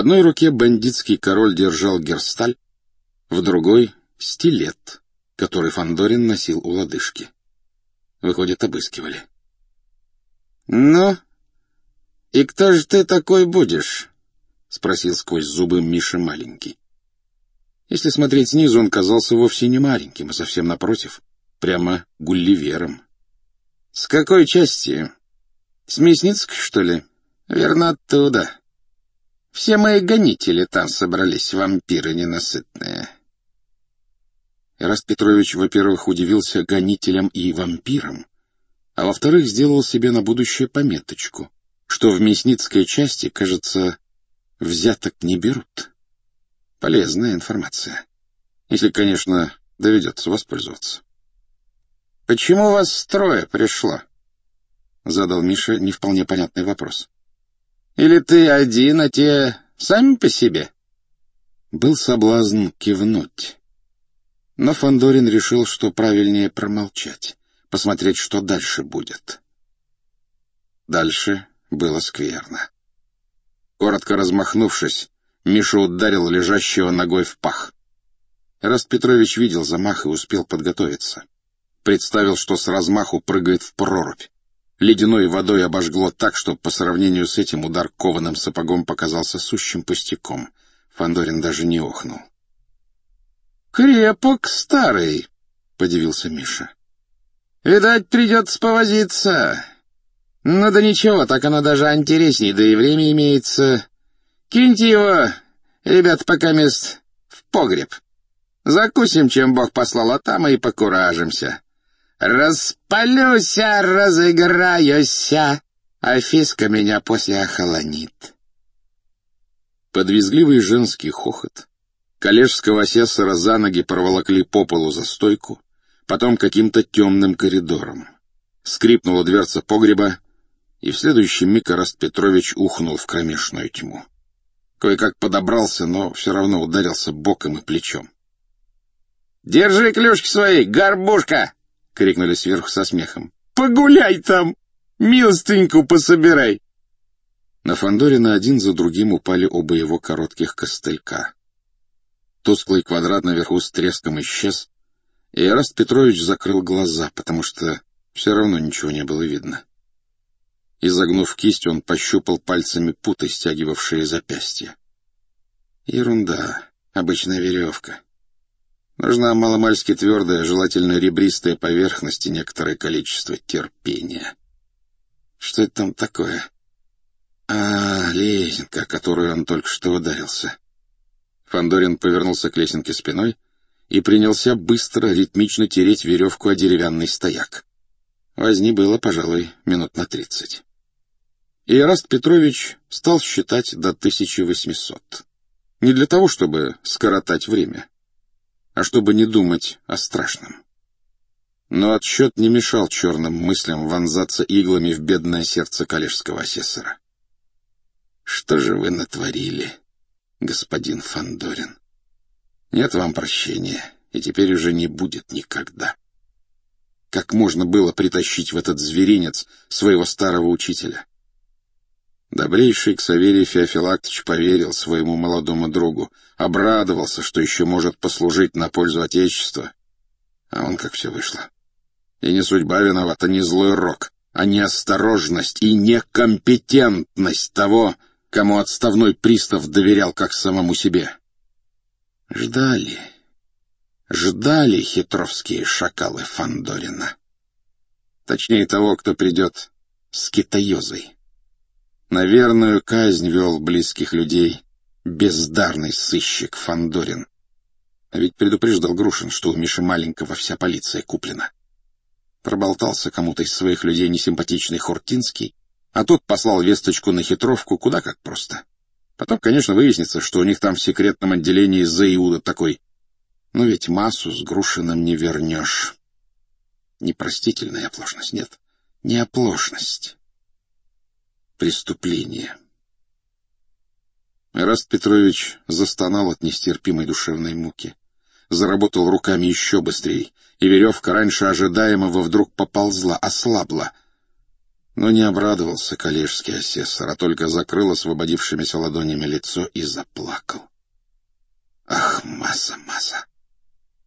одной руке бандитский король держал герсталь, в другой — стилет, который Фандорин носил у лодыжки. Выходит, обыскивали. — Ну, и кто же ты такой будешь? — спросил сквозь зубы Миша маленький. Если смотреть снизу, он казался вовсе не маленьким, а совсем напротив, прямо Гулливером. — С какой части? С Мясницкой, что ли? — Верно, оттуда. Все мои гонители там собрались, вампиры ненасытные. Эраст Петрович, во-первых, удивился гонителям и вампирам, а во-вторых, сделал себе на будущее пометочку, что в Мясницкой части, кажется, взяток не берут. Полезная информация, если, конечно, доведется воспользоваться. — Почему вас трое пришло? — задал Миша не вполне понятный вопрос. — Или ты один, а те сами по себе? Был соблазн кивнуть. Но Фандорин решил, что правильнее промолчать, посмотреть, что дальше будет. Дальше было скверно. Коротко размахнувшись, Миша ударил лежащего ногой в пах. Эраст Петрович видел замах и успел подготовиться. Представил, что с размаху прыгает в прорубь. Ледяной водой обожгло так, что по сравнению с этим удар кованым сапогом показался сущим пустяком. Фандорин даже не охнул. — Крепок старый, — подивился Миша. — Видать, придется повозиться. Ну да ничего, так оно даже интересней, да и время имеется. Киньте его, ребят, пока мест в погреб. Закусим, чем Бог послал, а там и покуражимся. Распалюся, разыграюся, а фиска меня после охолонит. Подвизгливый женский хохот. Коллежского асессора за ноги проволокли по полу за стойку, потом каким-то темным коридором. Скрипнула дверца погреба, и в следующий миг Эраст Петрович ухнул в кромешную тьму. Кое-как подобрался, но все равно ударился боком и плечом. — Держи клюшки свои, горбушка! — крикнули сверху со смехом. — Погуляй там! Милостыньку пособирай! На Фандорина один за другим упали оба его коротких костылька. Тусклый квадрат наверху с треском исчез, и Эраст Петрович закрыл глаза, потому что все равно ничего не было видно. Изогнув кисть, он пощупал пальцами путы, стягивавшие запястья. Ерунда, обычная веревка. Нужна маломальски твердая, желательно ребристая поверхность и некоторое количество терпения. Что это там такое? Лесенка, о которую он только что ударился. Фандорин повернулся к лесенке спиной и принялся быстро, ритмично тереть веревку о деревянный стояк. Возни было, пожалуй, минут на 30. И Эраст Петрович стал считать до 1800. Не для того, чтобы скоротать время, а чтобы не думать о страшном. Но отсчет не мешал черным мыслям вонзаться иглами в бедное сердце коллежского асессора. Что же вы натворили, господин Фандорин? Нет вам прощения, и теперь уже не будет никогда. Как можно было притащить в этот зверинец своего старого учителя? Добрейший Ксаверий Феофилактович поверил своему молодому другу, обрадовался, что еще может послужить на пользу Отечества. А он как все вышло. И не судьба виновата, не злой рок, а неосторожность и некомпетентность того, кому отставной пристав доверял как самому себе. Ждали хитровские шакалы Фандорина. Точнее, того, кто придет с китаёзой. На верную казнь вел близких людей бездарный сыщик Фандорин. А ведь предупреждал Грушин, что у Миши Маленького вся полиция куплена. Проболтался кому-то из своих людей несимпатичный Хортинский, а тот послал весточку на хитровку куда как просто. Потом, конечно, выяснится, что у них там в секретном отделении за Иуда такой. Но ведь массу с Грушиным не вернешь. Непростительная оплошность, нет, не оплошность. Преступление. Эраст Петрович застонал от нестерпимой душевной муки. Заработал руками еще быстрее, и веревка раньше ожидаемого вдруг поползла, ослабла. Но не обрадовался коллежский асессор, а только закрыл освободившимися ладонями лицо и заплакал. «Ах, Маза, Маза!